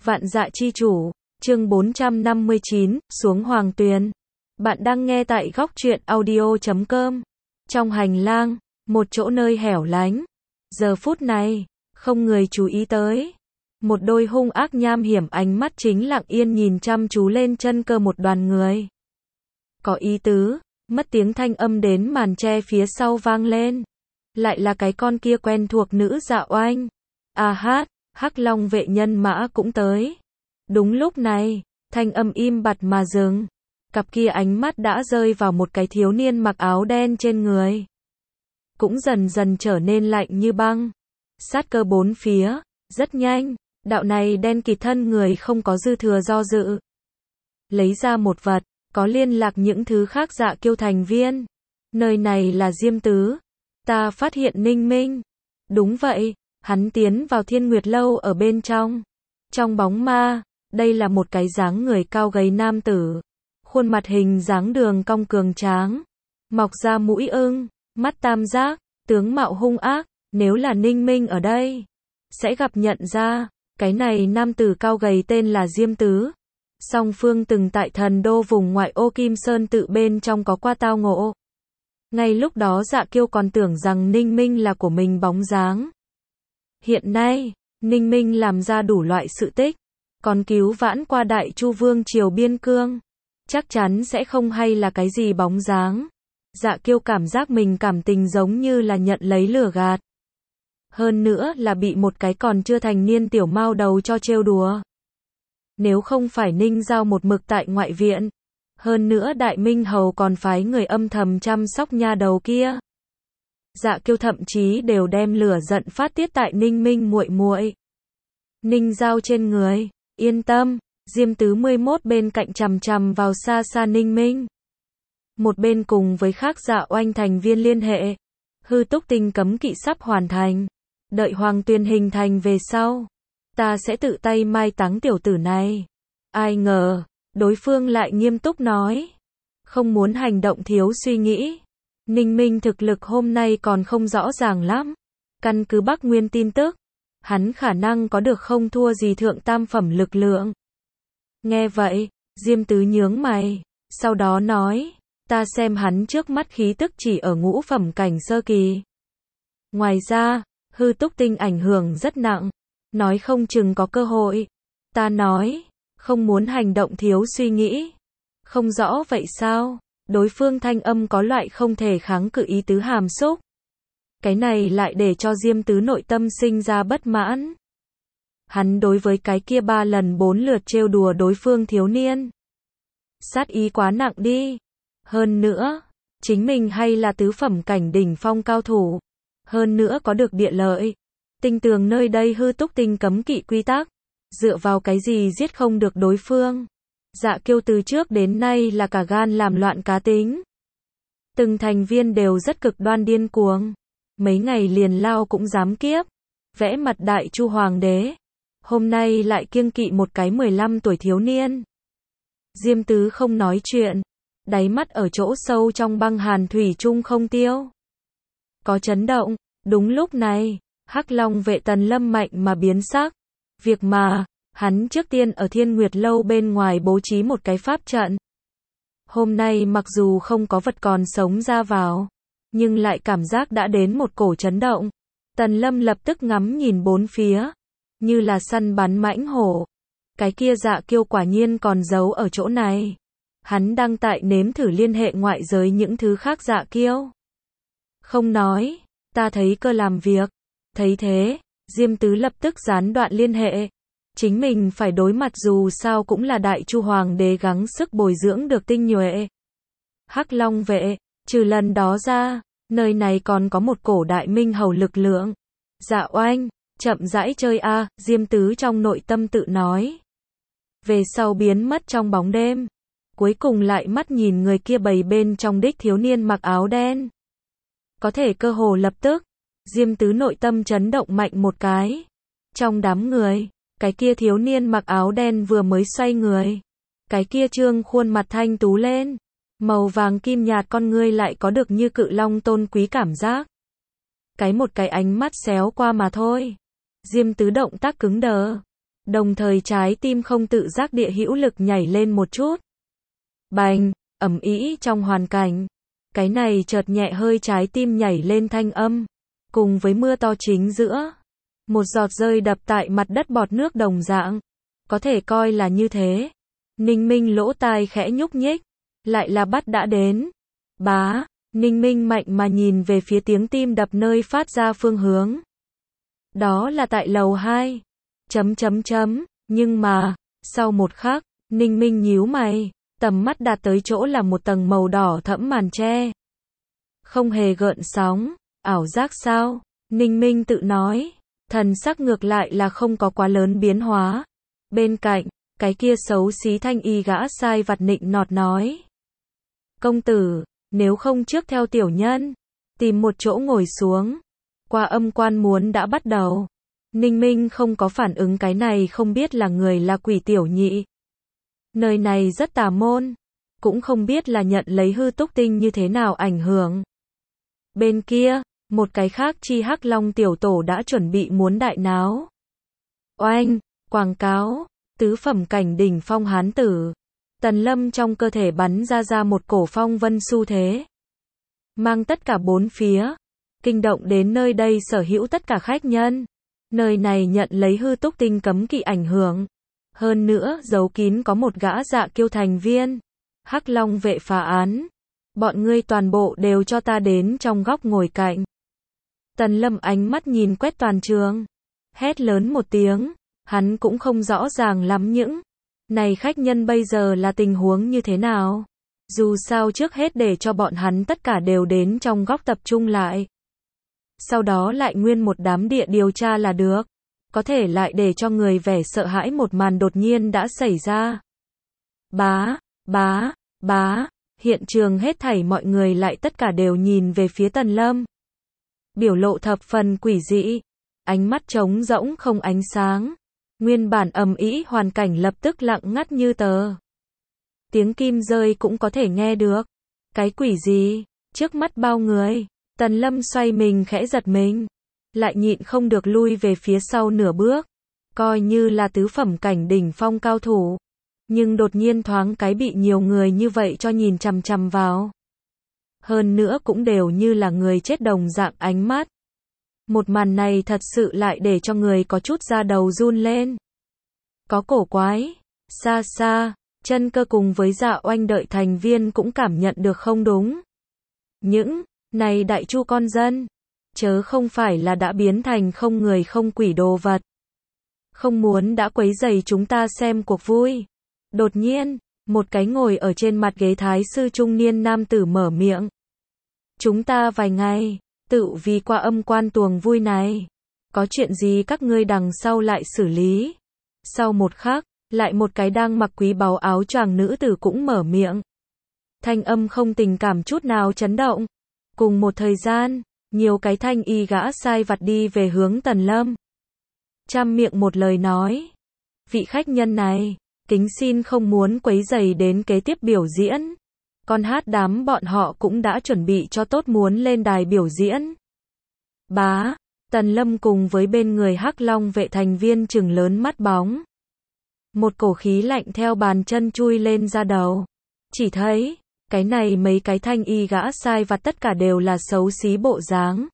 Vạn Dạ Chi Chủ, chương 459, xuống Hoàng Tuyền. Bạn đang nghe tại góc truyện audio.com. Trong hành lang, một chỗ nơi hẻo lánh. Giờ phút này, không người chú ý tới. Một đôi hung ác nham hiểm ánh mắt chính lặng yên nhìn chăm chú lên chân cơ một đoàn người. Có ý tứ, mất tiếng thanh âm đến màn tre phía sau vang lên. Lại là cái con kia quen thuộc nữ Dạ Oanh. À hát, Hắc Long vệ nhân mã cũng tới. Đúng lúc này, thanh âm im bặt mà dừng. Cặp kia ánh mắt đã rơi vào một cái thiếu niên mặc áo đen trên người. Cũng dần dần trở nên lạnh như băng. Sát cơ bốn phía, rất nhanh, đạo này đen kịt thân người không có dư thừa do dự. Lấy ra một vật, có liên lạc những thứ khác Dạ Kiêu thành viên. Nơi này là Diêm Tứ. Ta phát hiện Ninh Minh. Đúng vậy, hắn tiến vào Thiên Nguyệt Lâu ở bên trong. Trong bóng ma, đây là một cái dáng người cao gầy nam tử. Khuôn mặt hình dáng đường cong cường tráng. Mọc ra mũi ưng, mắt tam giác, tướng mạo hung ác. Nếu là Ninh Minh ở đây, sẽ gặp nhận ra, cái này nam tử cao gầy tên là Diêm Tứ. Song phương từng tại thần đô vùng ngoại ô Kim Sơn tự bên trong có qua tao ngộ. Ngay lúc đó Dạ Kiêu còn tưởng rằng Ninh Minh là của mình bóng dáng. Hiện nay, Ninh Minh làm ra đủ loại sự tích, còn cứu vãn qua Đại Chu Vương triều biên cương. Chắc chắn sẽ không hay là cái gì bóng dáng. Dạ Kiêu cảm giác mình cảm tình giống như là nhận lấy lừa gạt. Hơn nữa là bị một cái còn chưa thành niên tiểu mao đầu cho trêu đùa. Nếu không phải Ninh Giao một mực tại ngoại viện, hơn nữa Đại Minh Hầu còn phái người âm thầm chăm sóc nha đầu kia. Dạ Kiêu thậm chí đều đem lửa giận phát tiết tại Ninh Minh muội muội. Ninh Giao trên người, yên tâm, Diêm Tứ 11 bên cạnh chằm chằm vào xa xa Ninh Minh. Một bên cùng với khác Dạ Oanh thành viên liên hệ. Hư Túc Tinh cấm kỵ sắp hoàn thành. Đợi Hoàng Tuyền hình thành về sau, ta sẽ tự tay mai táng tiểu tử này. Ai ngờ, đối phương lại nghiêm túc nói. Không muốn hành động thiếu suy nghĩ. Ninh Minh thực lực hôm nay còn không rõ ràng lắm. Căn cứ Bắc Nguyên tin tức, hắn khả năng có được không thua gì thượng tam phẩm lực lượng. Nghe vậy, Diêm Tứ nhướng mày, sau đó nói, ta xem hắn trước mắt khí tức chỉ ở ngũ phẩm cảnh sơ kỳ. Ngoài ra, Hư Túc Tinh ảnh hưởng rất nặng, nói không chừng có cơ hội. Ta nói, không muốn hành động thiếu suy nghĩ. Không rõ vậy sao? Đối phương thanh âm có loại không thể kháng cự ý tứ hàm xúc. Cái này lại để cho Diêm Tứ nội tâm sinh ra bất mãn. Hắn đối với cái kia 3 lần 4 lượt trêu đùa đối phương thiếu niên. Sát ý quá nặng đi. Hơn nữa, chính mình hay là tứ phẩm cảnh đỉnh phong cao thủ. Hơn nữa có được địa lợi. Tinh tường nơi đây Hư Túc Tinh cấm kỵ quy tắc. Dựa vào cái gì giết không được đối phương. Dạ Kiêu từ trước đến nay là cả gan làm loạn cá tính. Từng thành viên đều rất cực đoan điên cuồng. Mấy ngày liền lao cũng dám kiếp. Vẽ mặt Đại Chu Hoàng đế. Hôm nay lại kiêng kỵ một cái 15 tuổi thiếu niên. Diêm Tứ không nói chuyện. Đáy mắt ở chỗ sâu trong băng hàn thủy chung không tiêu. Có chấn động. Đúng lúc này, Hắc Long vệ Tần Lâm mạnh mà biến sắc. Việc mà, hắn trước tiên ở Thiên Nguyệt Lâu bên ngoài bố trí một cái pháp trận. Hôm nay mặc dù không có vật còn sống ra vào, nhưng lại cảm giác đã đến một cổ chấn động. Tần Lâm lập tức ngắm nhìn bốn phía, như là săn bắn mãnh hổ. Cái kia Dạ Kiêu quả nhiên còn giấu ở chỗ này. Hắn đang tại nếm thử liên hệ ngoại giới những thứ khác Dạ Kiêu. Không nói, ta thấy cơ làm việc. Thấy thế, Diêm Tứ lập tức gián đoạn liên hệ. Chính mình phải đối mặt dù sao cũng là Đại Chu Hoàng đế gắng sức bồi dưỡng được tinh nhuệ. Hắc Long vệ, trừ lần đó ra, nơi này còn có một cổ Đại Minh Hầu lực lượng. Dạ Oanh, chậm rãi chơi a, Diêm Tứ trong nội tâm tự nói. Về sau biến mất trong bóng đêm. Cuối cùng lại mắt nhìn người kia bầy bên trong đích thiếu niên mặc áo đen. Có thể cơ hồ lập tức, Diêm Tứ nội tâm chấn động mạnh một cái. Trong đám người, cái kia thiếu niên mặc áo đen vừa mới xoay người. Cái kia trương khuôn mặt thanh tú lên. Màu vàng kim nhạt con ngươi lại có được như cự long tôn quý cảm giác. Một cái ánh mắt xéo qua mà thôi. Diêm Tứ động tác cứng đờ. Đồng thời trái tim không tự giác địa hữu lực nhảy lên một chút. Bành, ầm ĩ trong hoàn cảnh. Cái này chợt nhẹ hơi trái tim nhảy lên thanh âm. Cùng với mưa to chính giữa. Một giọt rơi đập tại mặt đất bọt nước đồng dạng. Có thể coi là như thế. Ninh Minh lỗ tai khẽ nhúc nhích. Lại là bắt đã đến. Bá, Ninh Minh mạnh mà nhìn về phía tiếng tim đập nơi phát ra phương hướng. Đó là tại lầu 2. Nhưng mà, sau một khắc, Ninh Minh nhíu mày, tầm mắt đạt tới chỗ là một tầng màu đỏ thẫm màn che. Không hề gợn sóng, ảo giác sao? Ninh Minh tự nói, thần sắc ngược lại là không có quá lớn biến hóa. Bên cạnh, cái kia xấu xí thanh y gã sai vặt nịnh nọt nói. Công tử, nếu không trước theo tiểu nhân, tìm một chỗ ngồi xuống. Qua âm quan muốn đã bắt đầu. Ninh Minh không có phản ứng cái này không biết là người là quỷ tiểu nhị. Nơi này rất tà môn. Cũng không biết là nhận lấy hư túc tinh như thế nào ảnh hưởng. Bên kia, một cái khác chi hắc long tiểu tổ đã chuẩn bị muốn đại náo. Oanh, quảng cáo, tứ phẩm cảnh đỉnh phong hán tử. Tần Lâm trong cơ thể bắn ra một cổ phong vân xu thế. Mang tất cả bốn phía. Kinh động đến nơi đây sở hữu tất cả khách nhân. Nơi này nhận lấy hư túc tinh cấm kỵ ảnh hưởng. Hơn nữa, giấu kín có một gã dạ kiêu thành viên. Hắc Long vệ phá án. Bọn ngươi toàn bộ đều cho ta đến trong góc ngồi cạnh. Tần Lâm ánh mắt nhìn quét toàn trường. Hét lớn một tiếng. Hắn cũng không rõ ràng lắm những này khách nhân bây giờ là tình huống như thế nào. Dù sao trước hết để cho bọn hắn tất cả đều đến trong góc tập trung lại. Sau đó lại nguyên một đám địa điều tra là được. Có thể lại để cho người vẻ sợ hãi một màn đột nhiên đã xảy ra. Bá, hiện trường hết thảy mọi người lại tất cả đều nhìn về phía Tần Lâm. Biểu lộ thập phần quỷ dị. Ánh mắt trống rỗng không ánh sáng. Nguyên bản ầm ĩ hoàn cảnh lập tức lặng ngắt như tờ. Tiếng kim rơi cũng có thể nghe được. Cái quỷ gì? Trước mắt bao người. Tần Lâm xoay mình khẽ giật mình. Lại nhịn không được lui về phía sau nửa bước. Coi như là tứ phẩm cảnh đỉnh phong cao thủ. Nhưng đột nhiên thoáng cái bị nhiều người như vậy cho nhìn chằm chằm vào. Hơn nữa cũng đều như là người chết đồng dạng ánh mắt. Một màn này thật sự lại để cho người có chút da đầu run lên. Có cổ quái. Xa xa, Chân Cơ cùng với Dạ Oanh đợi thành viên cũng cảm nhận được không đúng. Những này đại chu con dân, chớ không phải là đã biến thành không người không quỷ đồ vật. Không muốn đã quấy rầy chúng ta xem cuộc vui. Đột nhiên, một cái ngồi ở trên mặt ghế thái sư trung niên nam tử mở miệng. Chúng ta vài ngày, tự vì qua âm quan tuồng vui này. Có chuyện gì các ngươi đằng sau lại xử lý. Sau một khắc, lại một cái đang mặc quý báu áo choàng nữ tử cũng mở miệng. Thanh âm không tình cảm chút nào chấn động. Cùng một thời gian, nhiều cái thanh y gã sai vặt đi về hướng Tần Lâm. Trăm miệng một lời nói. Vị khách nhân này, kính xin không muốn quấy rầy đến kế tiếp biểu diễn. Con hát đám bọn họ cũng đã chuẩn bị cho tốt muốn lên đài biểu diễn. Bá, Tần Lâm cùng với bên người Hắc Long vệ thành viên trừng lớn mắt bóng. Một cổ khí lạnh theo bàn chân chui lên ra đầu. Chỉ thấy, cái này mấy cái thanh y gã sai vặt tất cả đều là xấu xí bộ dáng.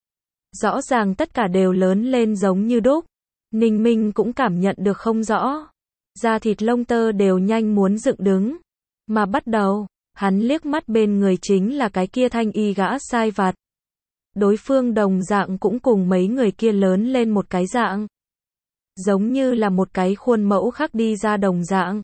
Rõ ràng tất cả đều lớn lên giống như đúc. Ninh Minh cũng cảm nhận được không rõ. Da thịt lông tơ đều nhanh muốn dựng đứng. Mà bắt đầu, hắn liếc mắt bên người chính là cái kia thanh y gã sai vặt. Đối phương đồng dạng cũng cùng mấy người kia lớn lên một cái dạng. Giống như là một cái khuôn mẫu khắc đi ra đồng dạng.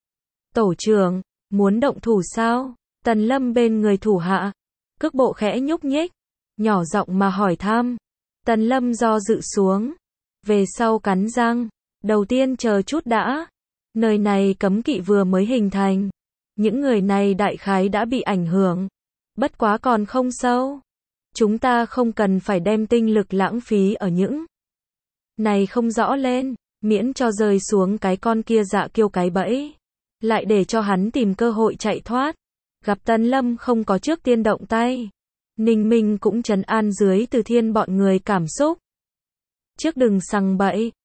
Tổ trưởng, muốn động thủ sao? Tần Lâm bên người thủ hạ. Cước bộ khẽ nhúc nhích. Nhỏ giọng mà hỏi thăm. Tần Lâm do dự xuống. Về sau cắn răng. Đầu tiên chờ chút đã. Nơi này cấm kỵ vừa mới hình thành. Những người này đại khái đã bị ảnh hưởng. Bất quá còn không sâu. Chúng ta không cần phải đem tinh lực lãng phí ở những này không rõ lên, miễn cho rơi xuống cái con kia dạ kiêu cái bẫy. Lại để cho hắn tìm cơ hội chạy thoát. Gặp Tần Lâm không có trước tiên động tay. Ninh Minh cũng trấn an dưới Từ Thiên bọn người cảm xúc. Trước đừng sằng bậy,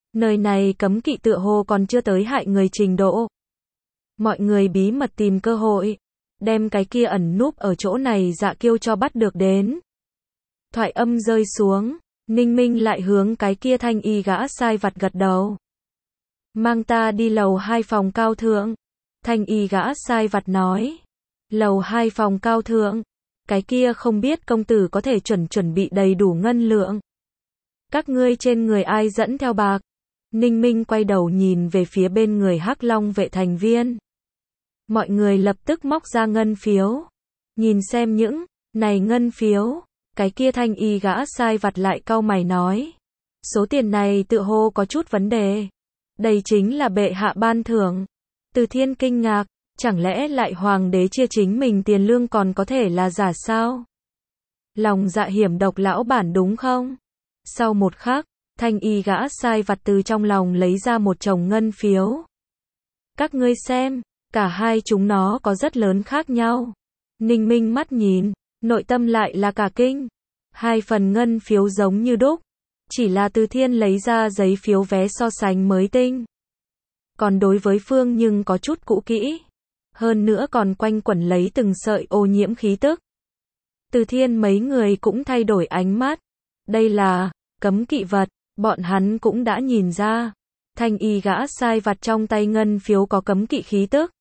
Nơi này cấm kỵ tựa hồ còn chưa tới hại người trình độ. Mọi người bí mật tìm cơ hội, đem cái kia ẩn núp ở chỗ này Dạ Kiêu cho bắt được đến. Thoại âm rơi xuống, Ninh Minh lại hướng cái kia thanh y gã sai vặt gật đầu. Mang ta đi lầu 2 phòng cao thượng. Thanh y gã sai vặt nói. Lầu 2 phòng cao thượng. Cái kia không biết công tử có thể chuẩn bị đầy đủ ngân lượng. Các ngươi trên người ai dẫn theo bạc? Ninh Minh quay đầu nhìn về phía bên người Hắc Long vệ thành viên. Mọi người lập tức móc ra ngân phiếu. Nhìn xem những này ngân phiếu. Cái kia thanh y gã sai vặt lại cau mày nói. Số tiền này tự hồ có chút vấn đề. Đây chính là bệ hạ ban thưởng. Từ Thiên kinh ngạc, chẳng lẽ lại hoàng đế chia chính mình tiền lương còn có thể là giả sao? Lòng dạ hiểm độc lão bản đúng không? Sau một khắc, thanh y gã sai vặt từ trong lòng lấy ra một chồng ngân phiếu. Các ngươi xem, cả hai chúng nó có rất lớn khác nhau. Ninh Minh mắt nhìn, nội tâm lại là cả kinh. Hai phần ngân phiếu giống như đúc. Chỉ là Từ Thiên lấy ra giấy phiếu vé so sánh mới tinh. Còn đối với phương nhưng có chút cũ kỹ. Hơn nữa còn quanh quẩn lấy từng sợi ô nhiễm khí tức. Từ Thiên mấy người cũng thay đổi ánh mắt. Đây là cấm kỵ vật, bọn hắn cũng đã nhìn ra. Thanh y gã sai vặt trong tay ngân phiếu có cấm kỵ khí tức.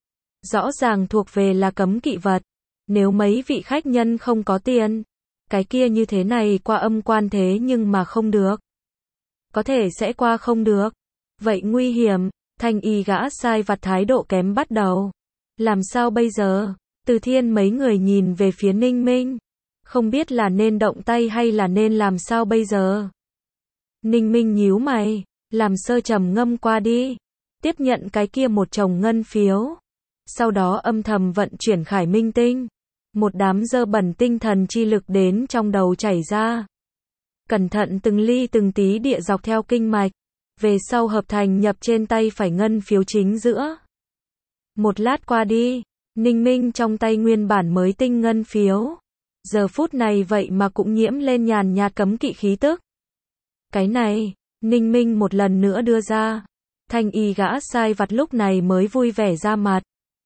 Rõ ràng thuộc về là cấm kỵ vật. Nếu mấy vị khách nhân không có tiền, cái kia như thế này qua âm quan thế nhưng mà không được. Có thể sẽ qua không được. Vậy nguy hiểm, thanh y gã sai vặt thái độ kém bắt đầu. Làm sao bây giờ? Từ Thiên mấy người nhìn về phía Ninh Minh. Không biết là nên động tay hay là nên làm sao bây giờ? Ninh Minh nhíu mày, làm sơ trầm ngâm qua đi. Tiếp nhận cái kia một chồng ngân phiếu. Sau đó âm thầm vận chuyển Khải Minh Tinh. Một đám dơ bẩn tinh thần chi lực đến trong đầu chảy ra. Cẩn thận từng ly từng tí địa dọc theo kinh mạch. Về sau hợp thành nhập trên tay phải ngân phiếu chính giữa. Một lát qua đi, Ninh Minh trong tay nguyên bản mới tinh ngân phiếu. Giờ phút này vậy mà cũng nhiễm lên nhàn nhạt cấm kỵ khí tức. Cái này, Ninh Minh một lần nữa đưa ra. Thanh y gã sai vặt lúc này mới vui vẻ ra mặt.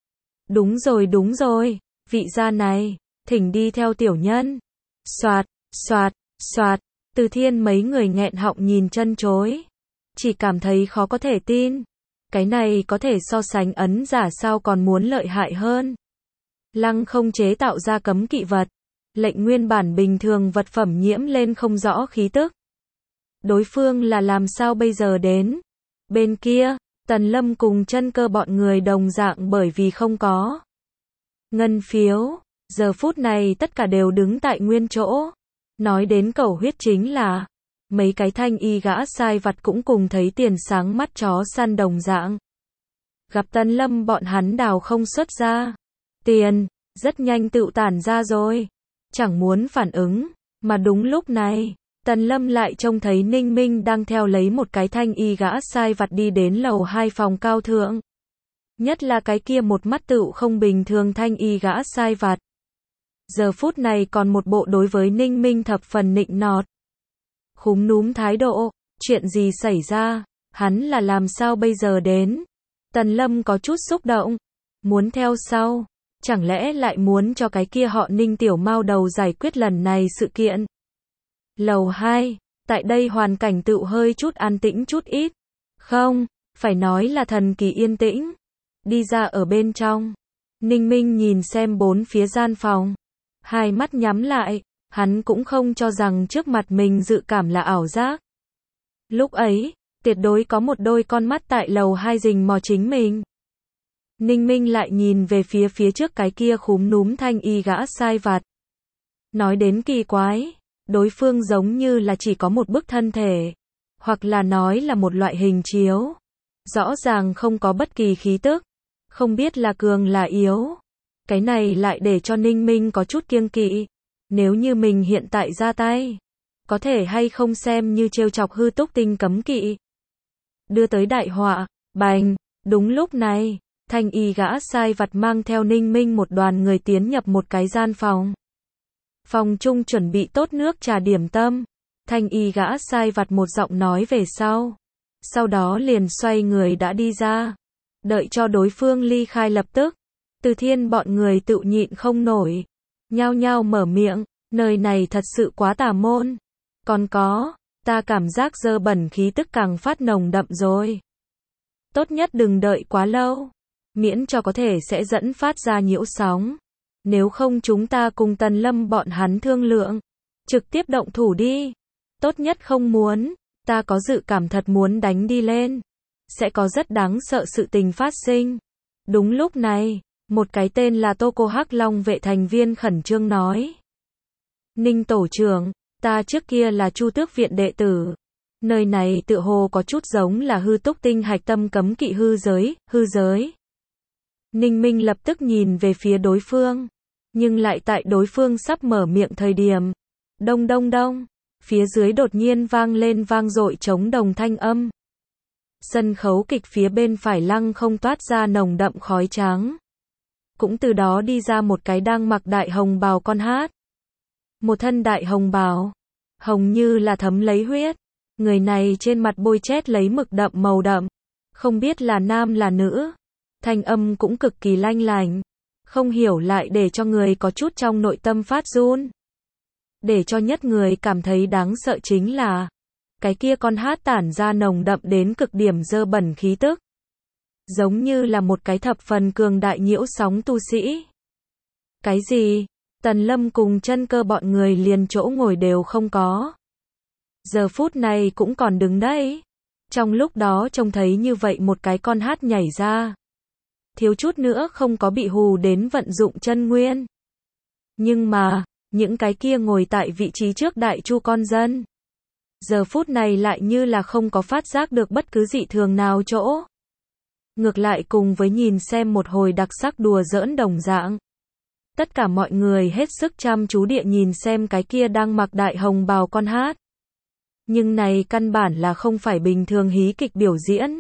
Đúng rồi, vị gia này, thỉnh đi theo tiểu nhân. Soạt, soạt, soạt, Từ Thiên mấy người nghẹn họng nhìn chân chối. Chỉ cảm thấy khó có thể tin. Cái này có thể so sánh ấn giả sao còn muốn lợi hại hơn. Lăng không chế tạo ra cấm kỵ vật. Lệnh nguyên bản bình thường vật phẩm nhiễm lên không rõ khí tức. Đối phương là làm sao bây giờ đến? Bên kia, Tần Lâm cùng Chân Cơ bọn người đồng dạng bởi vì không có ngân phiếu, giờ phút này tất cả đều đứng tại nguyên chỗ. Nói đến cầu huyết chính là mấy cái thanh y gã sai vặt cũng cùng thấy tiền sáng mắt chó săn đồng dạng. Gặp Tần Lâm bọn hắn đào không xuất ra tiền, rất nhanh tựu tản ra rồi. Chẳng muốn phản ứng, mà đúng lúc này, Tần Lâm lại trông thấy Ninh Minh đang theo lấy một cái thanh y gã sai vặt đi đến lầu 2 phòng cao thượng. Nhất là cái kia một mắt tựu không bình thường thanh y gã sai vặt. Giờ phút này còn một bộ đối với Ninh Minh thập phần nịnh nọt. Khúm núm thái độ, chuyện gì xảy ra, hắn là làm sao bây giờ đến? Tần Lâm có chút xúc động, muốn theo sau, chẳng lẽ lại muốn cho cái kia họ Ninh tiểu mao đầu giải quyết lần này sự kiện? Lầu 2, tại đây hoàn cảnh tựu hơi chút an tĩnh chút ít. Không, phải nói là thần kỳ yên tĩnh. Đi ra ở bên trong. Ninh Minh nhìn xem bốn phía gian phòng. Hai mắt nhắm lại, hắn cũng không cho rằng trước mặt mình dự cảm là ảo giác. Lúc ấy, tuyệt đối có một đôi con mắt tại lầu 2 rình mò chính mình. Ninh Minh lại nhìn về phía trước cái kia khúm núm thanh y gã sai vặt. Nói đến kỳ quái, đối phương giống như là chỉ có một bức thân thể, hoặc là nói là một loại hình chiếu. Rõ ràng không có bất kỳ khí tức, không biết là cường là yếu. Cái này lại để cho Ninh Minh có chút kiêng kỵ. Nếu như mình hiện tại ra tay, có thể hay không xem như trêu chọc hư túc tinh cấm kỵ. Đưa tới đại họa, bành, đúng lúc này, thanh y gã sai vặt mang theo Ninh Minh một đoàn người tiến nhập một cái gian phòng. Phòng chung chuẩn bị tốt nước trà điểm tâm. Thanh y gã sai vặt một giọng nói về sau. sau đó liền xoay người đã đi ra. Đợi cho đối phương ly khai lập tức, Từ Thiên bọn người tự nhịn không nổi, nhao nhao mở miệng, nơi này thật sự quá tà môn. Còn có, ta cảm giác dơ bẩn khí tức càng phát nồng đậm rồi. Tốt nhất đừng đợi quá lâu, miễn cho có thể sẽ dẫn phát ra nhiễu sóng. Nếu không chúng ta cùng Tần Lâm bọn hắn thương lượng, trực tiếp động thủ đi. Tốt nhất không muốn, ta có dự cảm thật muốn đánh đi lên. Sẽ có rất đáng sợ sự tình phát sinh. Đúng lúc này, một cái tên là Tô Cô Hắc Long vệ thành viên khẩn trương nói. Ninh tổ trưởng, ta trước kia là Chu Tước viện đệ tử. Nơi này tựa hồ có chút giống là hư túc tinh hạch tâm cấm kỵ hư giới. Ninh Minh lập tức nhìn về phía đối phương, nhưng lại tại đối phương sắp mở miệng thời điểm. Đông đông đông, phía dưới đột nhiên vang lên vang dội trống đồng thanh âm. Sân khấu kịch phía bên phải lăng không toát ra nồng đậm khói trắng. Cũng từ đó đi ra một cái đang mặc đại hồng bào con hát. Một thân đại hồng bào, hồng như là thấm lấy huyết. Người này trên mặt bôi chét lấy mực đậm màu đậm, không biết là nam là nữ. Thanh âm cũng cực kỳ lanh lành, không hiểu lại để cho người có chút trong nội tâm phát run. Để cho nhất người cảm thấy đáng sợ chính là, cái kia con hát tản ra nồng đậm đến cực điểm dơ bẩn khí tức. Giống như là một cái thập phần cường đại nhiễu sóng tu sĩ. Cái gì? Tần Lâm cùng Chân Cơ bọn người liền chỗ ngồi đều không có. Giờ phút này cũng còn đứng đấy. Trong lúc đó trông thấy như vậy một cái con hát nhảy ra. Thiếu chút nữa không có bị hù đến vận dụng chân nguyên. Nhưng mà, những cái kia ngồi tại vị trí trước đại chu con dân. Giờ phút này lại như là không có phát giác được bất cứ dị thường nào chỗ. Ngược lại cùng với nhìn xem một hồi đặc sắc đùa giỡn đồng dạng. Tất cả mọi người hết sức chăm chú địa nhìn xem cái kia đang mặc đại hồng bào con hát. Nhưng này căn bản là không phải bình thường hí kịch biểu diễn.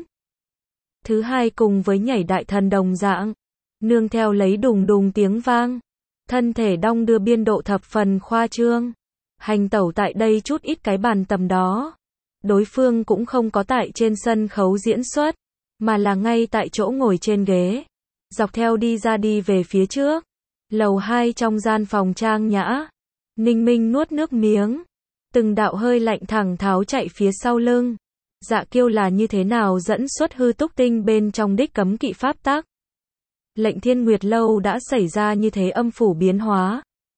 Thứ hai cùng với nhảy đại thần đồng dạng, nương theo lấy đùng đùng tiếng vang, thân thể đong đưa biên độ thập phần khoa trương, hành tẩu tại đây chút ít cái bàn tầm đó. Đối phương cũng không có tại trên sân khấu diễn xuất, mà là ngay tại chỗ ngồi trên ghế, dọc theo đi ra đi về phía trước. Lầu 2 trong gian phòng trang nhã, Ninh Minh nuốt nước miếng, từng đạo hơi lạnh thẳng tháo chạy phía sau lưng. Dạ Kiêu là như thế nào dẫn xuất hư túc tinh bên trong đích cấm kỵ pháp tắc? Lệnh Thiên Nguyệt lâu đã xảy ra như thế âm phủ biến hóa.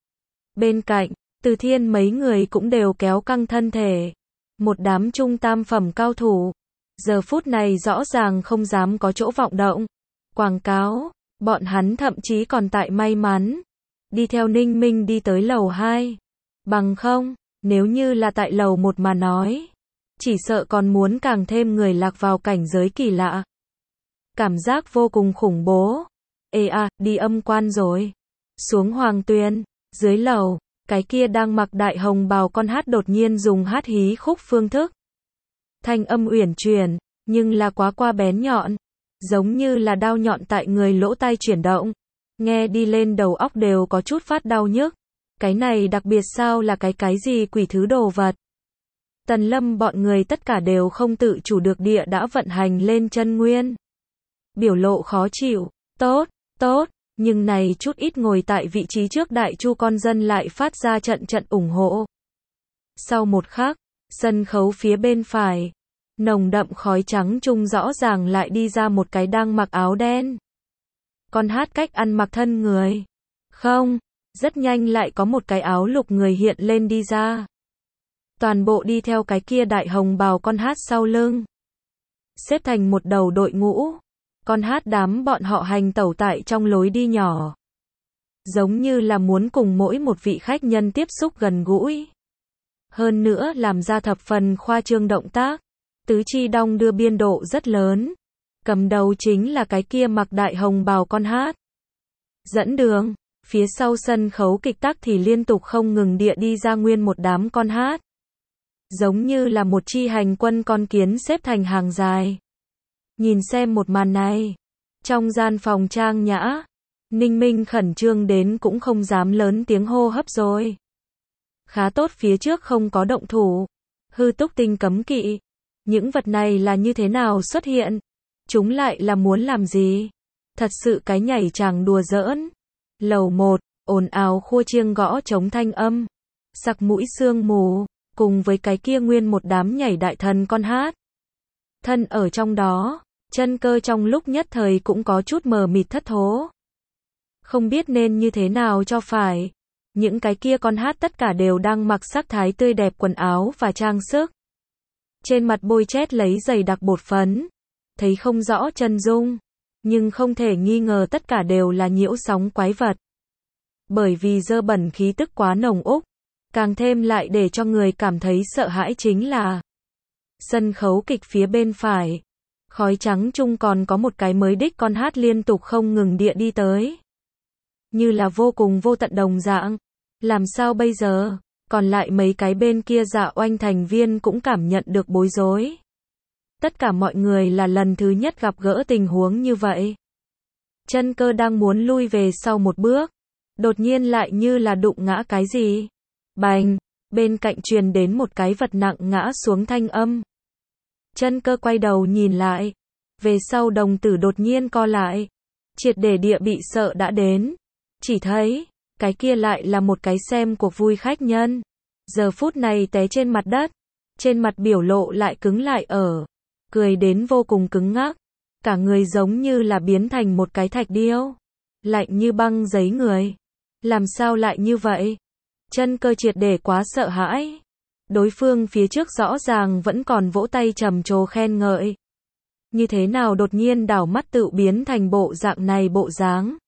Bên cạnh, Từ Thiên mấy người cũng đều kéo căng thân thể. Một đám trung tam phẩm cao thủ, giờ phút này rõ ràng không dám có chỗ vọng động. Quảng cáo, bọn hắn thậm chí còn tại may mắn. Đi theo Ninh Minh đi tới lầu 2. Bằng không, nếu như là tại lầu 1 mà nói, chỉ sợ còn muốn càng thêm người lạc vào cảnh giới kỳ lạ. Cảm giác vô cùng khủng bố. Ê à, đi âm quan rồi. Xuống Hoàng Tuyền, dưới lầu, cái kia đang mặc đại hồng bào con hát đột nhiên dùng hát hí khúc phương thức. Thanh âm uyển chuyển, nhưng là quá qua bén nhọn. Giống như là đao nhọn tại người lỗ tai chuyển động. Nghe đi lên đầu óc đều có chút phát đau nhức. Cái này đặc biệt sao là cái gì quỷ thứ đồ vật. Tần Lâm bọn người tất cả đều không tự chủ được địa đã vận hành lên chân nguyên. Biểu lộ khó chịu, tốt, nhưng này chút ít ngồi tại vị trí trước đại chu con dân lại phát ra trận ủng hộ. Sau một khắc, sân khấu phía bên phải, nồng đậm khói trắng trung rõ ràng lại đi ra một cái đang mặc áo đen. Con hát cách ăn mặc thân người. Không, rất nhanh lại có một cái áo lục người hiện lên đi ra. Toàn bộ đi theo cái kia đại hồng bào con hát sau lưng. Xếp thành một đầu đội ngũ. Con hát đám bọn họ hành tẩu tại trong lối đi nhỏ. Giống như là muốn cùng mỗi một vị khách nhân tiếp xúc gần gũi. Hơn nữa làm ra thập phần khoa trương động tác. Tứ chi đong đưa biên độ rất lớn. Cầm đầu chính là cái kia mặc đại hồng bào con hát. Dẫn đường, phía sau sân khấu kịch tắc thì liên tục không ngừng địa đi ra nguyên một đám con hát. Giống như là một chi hành quân con kiến xếp thành hàng dài. Nhìn xem một màn này, trong gian phòng trang nhã, Ninh Minh khẩn trương đến cũng không dám lớn tiếng hô hấp rồi. Khá tốt phía trước không có động thủ, hư túc tinh cấm kỵ. Những vật này là như thế nào xuất hiện? Chúng lại là muốn làm gì? Thật sự cái nhảy chàng đùa giỡn. Lầu 1, ồn ào khua chiêng gõ trống thanh âm. Sặc mũi sương mù, cùng với cái kia nguyên một đám nhảy đại thần con hát. Thân ở trong đó, Chân Cơ trong lúc nhất thời cũng có chút mờ mịt thất thố. Không biết nên như thế nào cho phải. Những cái kia con hát tất cả đều đang mặc sắc thái tươi đẹp quần áo và trang sức. Trên mặt bôi chét lấy dày đặc bột phấn. Thấy không rõ chân dung. Nhưng không thể nghi ngờ tất cả đều là nhiễu sóng quái vật. Bởi vì dơ bẩn khí tức quá nồng úc. Càng thêm lại để cho người cảm thấy sợ hãi chính là sân khấu kịch phía bên phải. Khói trắng chung còn có một cái mới đích con hát liên tục không ngừng địa đi tới. Như là vô cùng vô tận đồng dạng. Làm sao bây giờ? Còn lại mấy cái bên kia Dạ Oanh thành viên cũng cảm nhận được bối rối. Tất cả mọi người là lần thứ nhất gặp gỡ tình huống như vậy. Chân Cơ đang muốn lui về sau một bước. Đột nhiên lại như là đụng ngã cái gì. Bành, bên cạnh truyền đến một cái vật nặng ngã xuống thanh âm. Chân Cơ quay đầu nhìn lại. Về sau đồng tử đột nhiên co lại. Triệt để địa bị sợ đã đến. Chỉ thấy, cái kia lại là một cái xem cuộc vui khách nhân. Giờ phút này té trên mặt đất. Trên mặt biểu lộ lại cứng lại ở. Cười đến vô cùng cứng ngắc. Cả người giống như là biến thành một cái thạch điêu. Lạnh như băng giấy người. Làm sao lại như vậy? Chân Cơ triệt để quá sợ hãi. Đối phương phía trước rõ ràng vẫn còn vỗ tay trầm trồ khen ngợi. Như thế nào đột nhiên đảo mắt tự biến thành bộ dạng này bộ dáng.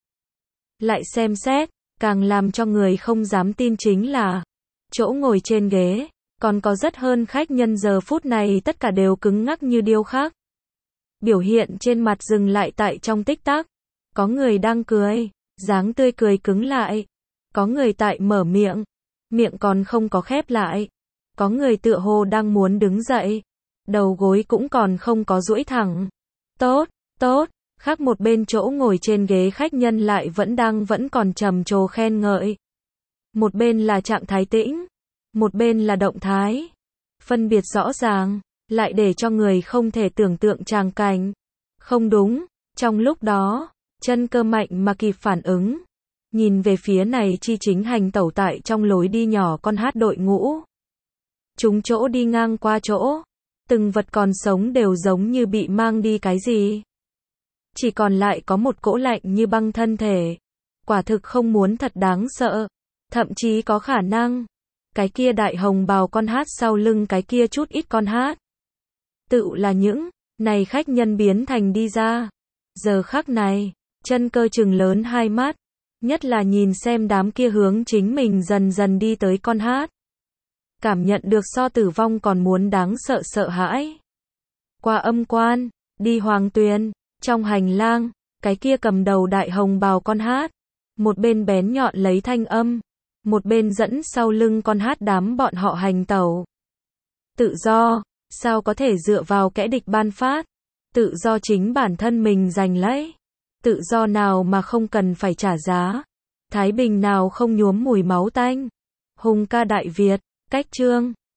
Lại xem xét, càng làm cho người không dám tin chính là chỗ ngồi trên ghế, còn có rất hơn khách nhân giờ phút này tất cả đều cứng ngắc như điêu khắc. Biểu hiện trên mặt dừng lại tại trong tích tắc. Có người đang cười, dáng tươi cười cứng lại. Có người tại mở miệng, miệng còn không có khép lại. Có người tựa hồ đang muốn đứng dậy, đầu gối cũng còn không có duỗi thẳng. Tốt, tốt, khác một bên chỗ ngồi trên ghế khách nhân lại vẫn còn trầm trồ khen ngợi. Một bên là trạng thái tĩnh, một bên là động thái. Phân biệt rõ ràng, lại để cho người không thể tưởng tượng tràng cảnh. Không đúng, trong lúc đó, Chân Cơ mạnh mà kịp phản ứng. Nhìn về phía này chi chính hành tẩu tại trong lối đi nhỏ con hát đội ngũ. Chúng chỗ đi ngang qua chỗ. Từng vật còn sống đều giống như bị mang đi cái gì. Chỉ còn lại có một cỗ lạnh như băng thân thể. Quả thực không muốn thật đáng sợ. Thậm chí có khả năng. Cái kia đại hồng bào con hát sau lưng cái kia chút ít con hát. Tự là những này khách nhân biến thành đi ra. Giờ khắc này, Chân Cơ trừng lớn hai mắt. Nhất là nhìn xem đám kia hướng chính mình dần dần đi tới con hát. Cảm nhận được so tử vong còn muốn đáng sợ sợ hãi. Qua âm quan, đi Hoàng Tuyền, trong hành lang, cái kia cầm đầu đại hồng bào con hát. Một bên bén nhọn lấy thanh âm, một bên dẫn sau lưng con hát đám bọn họ hành tẩu. Tự do, sao có thể dựa vào kẻ địch ban phát? Tự do chính bản thân mình giành lấy. Tự do nào mà không cần phải trả giá? Thái bình nào không nhuốm mùi máu tanh? Hùng ca Đại Việt, cách chương